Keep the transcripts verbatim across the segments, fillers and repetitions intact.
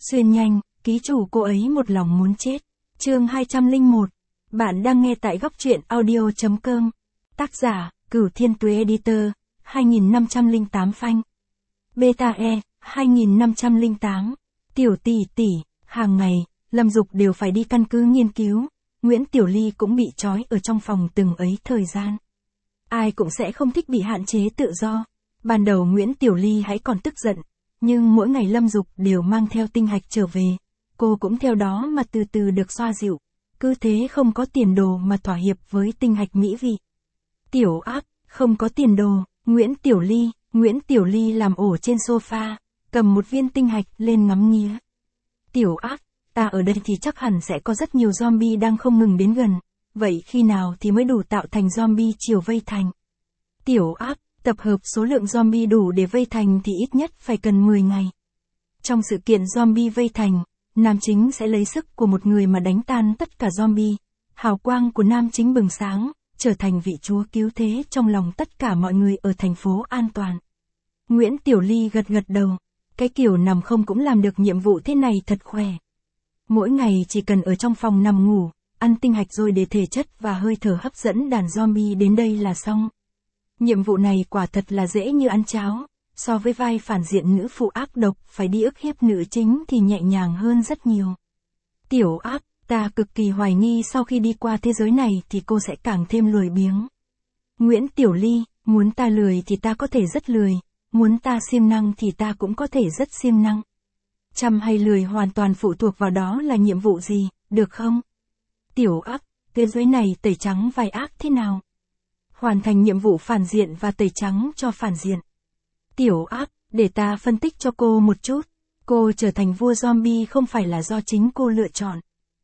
Xuyên nhanh, ký chủ cô ấy một lòng muốn chết. Chương hai trăm lẻ một. Bạn đang nghe tại góc truyện audio chấm com. Tác giả, Cửu Thiên Tuế Editor, hai nghìn năm trăm lẻ tám phanh. Beta E, hai nghìn năm trăm lẻ tám. Tiểu tỷ tỷ, hàng ngày, Lâm Dục đều phải đi căn cứ nghiên cứu. Nguyễn Tiểu Ly cũng bị trói ở trong phòng từng ấy thời gian. Ai cũng sẽ không thích bị hạn chế tự do. Ban đầu Nguyễn Tiểu Ly hãy còn tức giận, nhưng mỗi ngày Lâm Dục đều mang theo tinh hạch trở về. Cô cũng theo đó mà từ từ được xoa dịu. Cứ thế không có tiền đồ mà thỏa hiệp với tinh hạch mỹ vị. Tiểu ác, không có tiền đồ, Nguyễn Tiểu Ly, Nguyễn Tiểu Ly làm ổ trên sofa, cầm một viên tinh hạch lên ngắm nghía. Tiểu ác, ta ở đây thì chắc hẳn sẽ có rất nhiều zombie đang không ngừng đến gần. Vậy khi nào thì mới đủ tạo thành zombie chiều vây thành? Tiểu ác, tập hợp số lượng zombie đủ để vây thành thì ít nhất phải cần mười ngày. Trong sự kiện zombie vây thành, nam chính sẽ lấy sức của một người mà đánh tan tất cả zombie. Hào quang của nam chính bừng sáng, trở thành vị chúa cứu thế trong lòng tất cả mọi người ở thành phố an toàn. Nguyễn Tiểu Ly gật gật đầu. Cái kiểu nằm không cũng làm được nhiệm vụ thế này thật khỏe. Mỗi ngày chỉ cần ở trong phòng nằm ngủ, ăn tinh hạch rồi để thể chất và hơi thở hấp dẫn đàn zombie đến đây là xong. Nhiệm vụ này quả thật là dễ như ăn cháo. So với vai phản diện nữ phụ ác độc phải đi ức hiếp nữ chính thì nhẹ nhàng hơn rất nhiều. Tiểu ác, ta cực kỳ hoài nghi sau khi đi qua thế giới này thì cô sẽ càng thêm lười biếng. Nguyễn Tiểu Ly, muốn ta lười thì ta có thể rất lười, muốn ta siêng năng thì ta cũng có thể rất siêng năng. Chăm hay lười hoàn toàn phụ thuộc vào đó là nhiệm vụ gì, được không? Tiểu ác, thế giới này tẩy trắng vai ác thế nào? Hoàn thành nhiệm vụ phản diện và tẩy trắng cho phản diện. Tiểu ác, để ta phân tích cho cô một chút. Cô trở thành vua zombie không phải là do chính cô lựa chọn.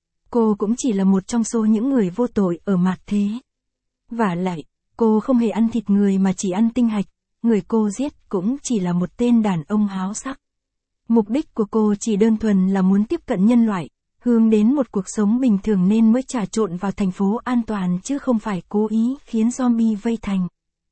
Cô cũng chỉ là một trong số những người vô tội ở mạt thế. Vả lại, cô không hề ăn thịt người mà chỉ ăn tinh hạch. Người cô giết cũng chỉ là một tên đàn ông háo sắc. Mục đích của cô chỉ đơn thuần là muốn tiếp cận nhân loại, hướng đến một cuộc sống bình thường nên mới trà trộn vào thành phố an toàn chứ không phải cố ý khiến zombie vây thành.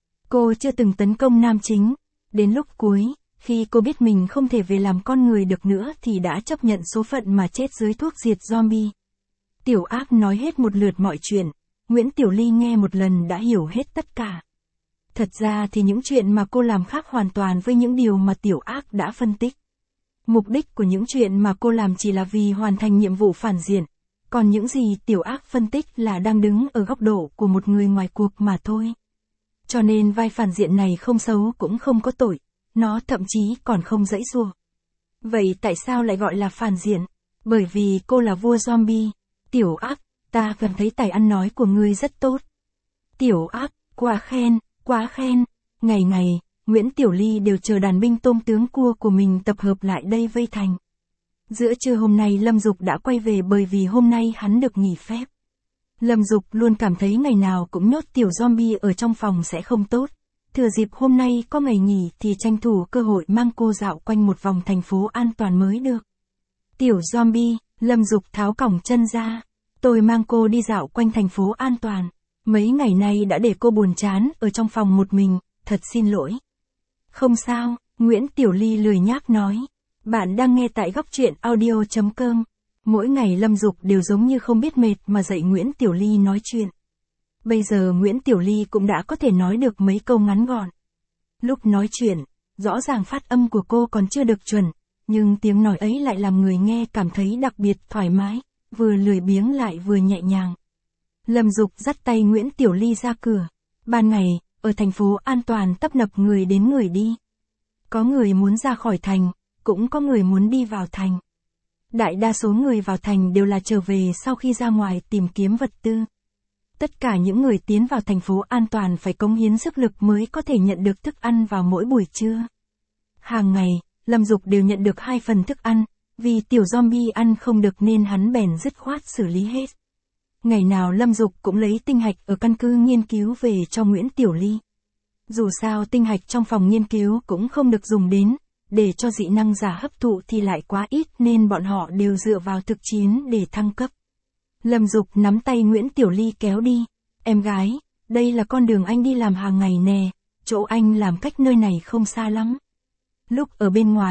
Cô chưa từng tấn công nam chính. Đến lúc cuối, khi cô biết mình không thể về làm con người được nữa thì đã chấp nhận số phận mà chết dưới thuốc diệt zombie. Tiểu ác nói hết một lượt mọi chuyện, Nguyễn Tiểu Ly nghe một lần đã hiểu hết tất cả. Thật ra thì những chuyện mà cô làm khác hoàn toàn với những điều mà tiểu ác đã phân tích. Mục đích của những chuyện mà cô làm chỉ là vì hoàn thành nhiệm vụ phản diện, còn những gì tiểu ác phân tích là đang đứng ở góc độ của một người ngoài cuộc mà thôi. Cho nên vai phản diện này không xấu cũng không có tội, nó thậm chí còn không giãy giụa. Vậy tại sao lại gọi là phản diện? Bởi vì cô là vua zombie. Tiểu ác, ta cảm thấy tài ăn nói của ngươi rất tốt. Tiểu ác, quá khen, quá khen. Ngày ngày, Nguyễn Tiểu Ly đều chờ đàn binh tôm tướng cua của mình tập hợp lại đây vây thành. Giữa trưa hôm nay Lâm Dục đã quay về bởi vì hôm nay hắn được nghỉ phép. Lâm Dục luôn cảm thấy ngày nào cũng nhốt tiểu zombie ở trong phòng sẽ không tốt. Thừa dịp hôm nay có ngày nghỉ thì tranh thủ cơ hội mang cô dạo quanh một vòng thành phố an toàn mới được. Tiểu zombie, Lâm Dục tháo còng chân ra. Tôi mang cô đi dạo quanh thành phố an toàn. Mấy ngày nay đã để cô buồn chán ở trong phòng một mình, thật xin lỗi. Không sao, Nguyễn Tiểu Ly lười nhác nói. Bạn đang nghe tại góc truyện audio chấm com. Mỗi ngày Lâm Dục đều giống như không biết mệt mà dạy Nguyễn Tiểu Ly nói chuyện. Bây giờ Nguyễn Tiểu Ly cũng đã có thể nói được mấy câu ngắn gọn. Lúc nói chuyện, rõ ràng phát âm của cô còn chưa được chuẩn, nhưng tiếng nói ấy lại làm người nghe cảm thấy đặc biệt thoải mái, vừa lười biếng lại vừa nhẹ nhàng. Lâm Dục dắt tay Nguyễn Tiểu Ly ra cửa. Ban ngày, ở thành phố an toàn tấp nập người đến người đi. Có người muốn ra khỏi thành, cũng có người muốn đi vào thành. Đại đa số người vào thành đều là trở về sau khi ra ngoài tìm kiếm vật tư. Tất cả những người tiến vào thành phố an toàn phải cống hiến sức lực mới có thể nhận được thức ăn vào mỗi buổi trưa. Hàng ngày, Lâm Dục đều nhận được hai phần thức ăn, vì tiểu zombie ăn không được nên hắn bèn dứt khoát xử lý hết. Ngày nào Lâm Dục cũng lấy tinh hạch ở căn cứ nghiên cứu về cho Nguyễn Tiểu Ly. Dù sao tinh hạch trong phòng nghiên cứu cũng không được dùng đến, để cho dị năng giả hấp thụ thì lại quá ít nên bọn họ đều dựa vào thực chiến để thăng cấp. Lâm Dục nắm tay Nguyễn Tiểu Ly kéo đi. Em gái, đây là con đường anh đi làm hàng ngày nè, chỗ anh làm cách nơi này không xa lắm. Lúc ở bên ngoài,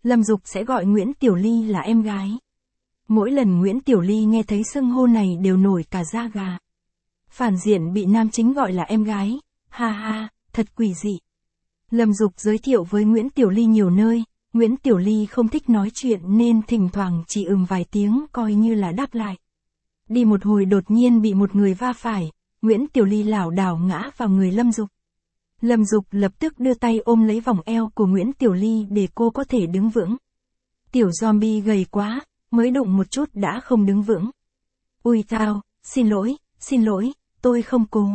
Lâm Dục sẽ gọi Nguyễn Tiểu Ly là em gái. Mỗi lần Nguyễn Tiểu Ly nghe thấy xưng hô này đều nổi cả da gà. Phản diện bị nam chính gọi là em gái, ha ha, thật quỷ dị. Lâm Dục giới thiệu với Nguyễn Tiểu Ly nhiều nơi, Nguyễn Tiểu Ly không thích nói chuyện nên thỉnh thoảng chỉ ừm vài tiếng coi như là đáp lại. Đi một hồi đột nhiên bị một người va phải, Nguyễn Tiểu Ly lảo đảo ngã vào người Lâm Dục. Lâm Dục lập tức đưa tay ôm lấy vòng eo của Nguyễn Tiểu Ly để cô có thể đứng vững. Tiểu zombie gầy quá, mới đụng một chút đã không đứng vững. Ui tao, xin lỗi, xin lỗi, tôi không cố.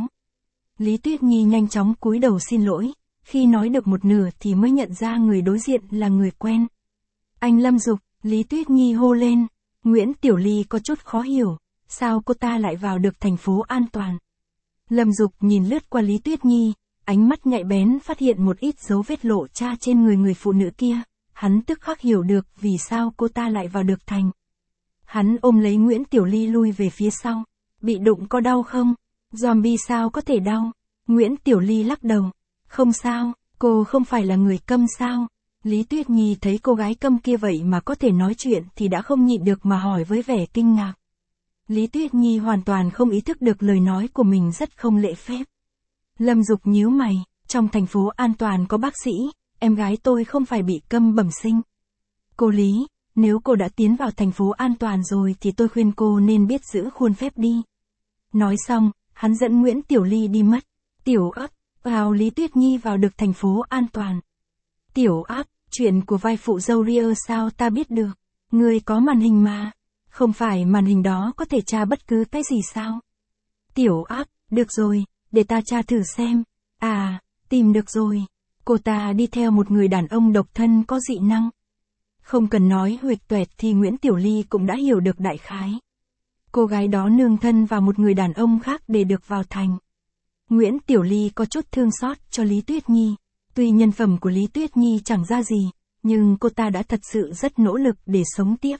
Lý Tuyết Nhi nhanh chóng cúi đầu xin lỗi, khi nói được một nửa thì mới nhận ra người đối diện là người quen. Anh Lâm Dục, Lý Tuyết Nhi hô lên. Nguyễn Tiểu Ly có chút khó hiểu, sao cô ta lại vào được thành phố an toàn. Lâm Dục nhìn lướt qua Lý Tuyết Nhi, ánh mắt nhạy bén phát hiện một ít dấu vết lộ cha trên người người phụ nữ kia, hắn tức khắc hiểu được vì sao cô ta lại vào được thành. Hắn ôm lấy Nguyễn Tiểu Ly lui về phía sau, bị đụng có đau không? Zombie sao có thể đau? Nguyễn Tiểu Ly lắc đầu, không sao, cô không phải là người câm sao? Lý Tuyết Nhi thấy cô gái câm kia vậy mà có thể nói chuyện thì đã không nhịn được mà hỏi với vẻ kinh ngạc. Lý Tuyết Nhi hoàn toàn không ý thức được lời nói của mình rất không lễ phép. Lâm Dục nhíu mày, trong thành phố an toàn có bác sĩ, em gái tôi không phải bị câm bẩm sinh. Cô Lý, nếu cô đã tiến vào thành phố an toàn rồi thì tôi khuyên cô nên biết giữ khuôn phép đi. Nói xong, hắn dẫn Nguyễn Tiểu Ly đi mất. Tiểu ấp, vào Lý Tuyết Nhi vào được thành phố an toàn. Tiểu ấp, chuyện của vai phụ dâu Ria sao ta biết được? Người có màn hình mà. Không phải màn hình đó có thể tra bất cứ cái gì sao? Tiểu ấp, được rồi, để ta tra thử xem. À, tìm được rồi. Cô ta đi theo một người đàn ông độc thân có dị năng. Không cần nói huỵch toẹt thì Nguyễn Tiểu Ly cũng đã hiểu được đại khái. Cô gái đó nương thân vào một người đàn ông khác để được vào thành. Nguyễn Tiểu Ly có chút thương xót cho Lý Tuyết Nhi. Tuy nhân phẩm của Lý Tuyết Nhi chẳng ra gì, nhưng cô ta đã thật sự rất nỗ lực để sống tiếp.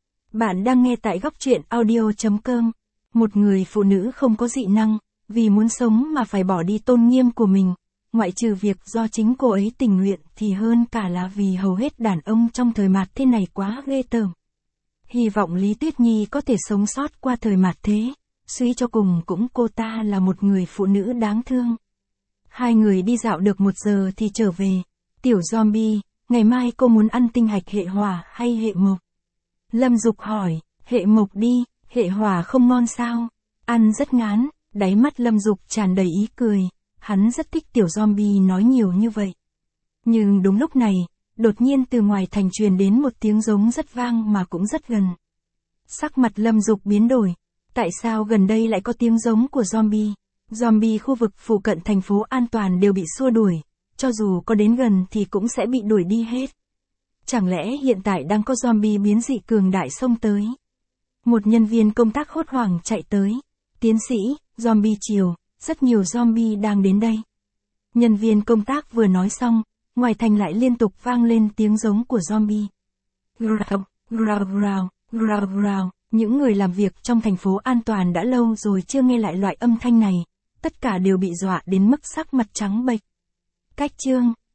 Bạn đang nghe tại góc truyện audio chấm com. Một người phụ nữ không có dị năng, vì muốn sống mà phải bỏ đi tôn nghiêm của mình, ngoại trừ việc do chính cô ấy tình nguyện thì hơn cả là vì hầu hết đàn ông trong thời mạt thế này quá ghê tởm. Hy vọng Lý Tuyết Nhi có thể sống sót qua thời mạt thế, suy cho cùng cũng cô ta là một người phụ nữ đáng thương. Hai người đi dạo được một giờ thì trở về. Tiểu zombie, ngày mai cô muốn ăn tinh hạch hệ hỏa hay hệ mộc? Lâm Dục hỏi, hệ mộc đi, hệ hỏa không ngon sao? Ăn rất ngán, đáy mắt Lâm Dục tràn đầy ý cười, hắn rất thích tiểu zombie nói nhiều như vậy. Nhưng đúng lúc này, đột nhiên từ ngoài thành truyền đến một tiếng giống rất vang mà cũng rất gần. Sắc mặt Lâm Dục biến đổi, tại sao gần đây lại có tiếng giống của zombie? Zombie khu vực phụ cận thành phố an toàn đều bị xua đuổi, cho dù có đến gần thì cũng sẽ bị đuổi đi hết. Chẳng lẽ hiện tại đang có zombie biến dị cường đại xông tới? Một nhân viên công tác hốt hoảng chạy tới. Tiến sĩ, zombie chiều, rất nhiều zombie đang đến đây. Nhân viên công tác vừa nói xong, ngoài thành lại liên tục vang lên tiếng giống của zombie. Growl, growl, growl, growl, growl. Những người làm việc trong thành phố an toàn đã lâu rồi chưa nghe lại loại âm thanh này, tất cả đều bị dọa đến mức sắc mặt trắng bệch. Cách chương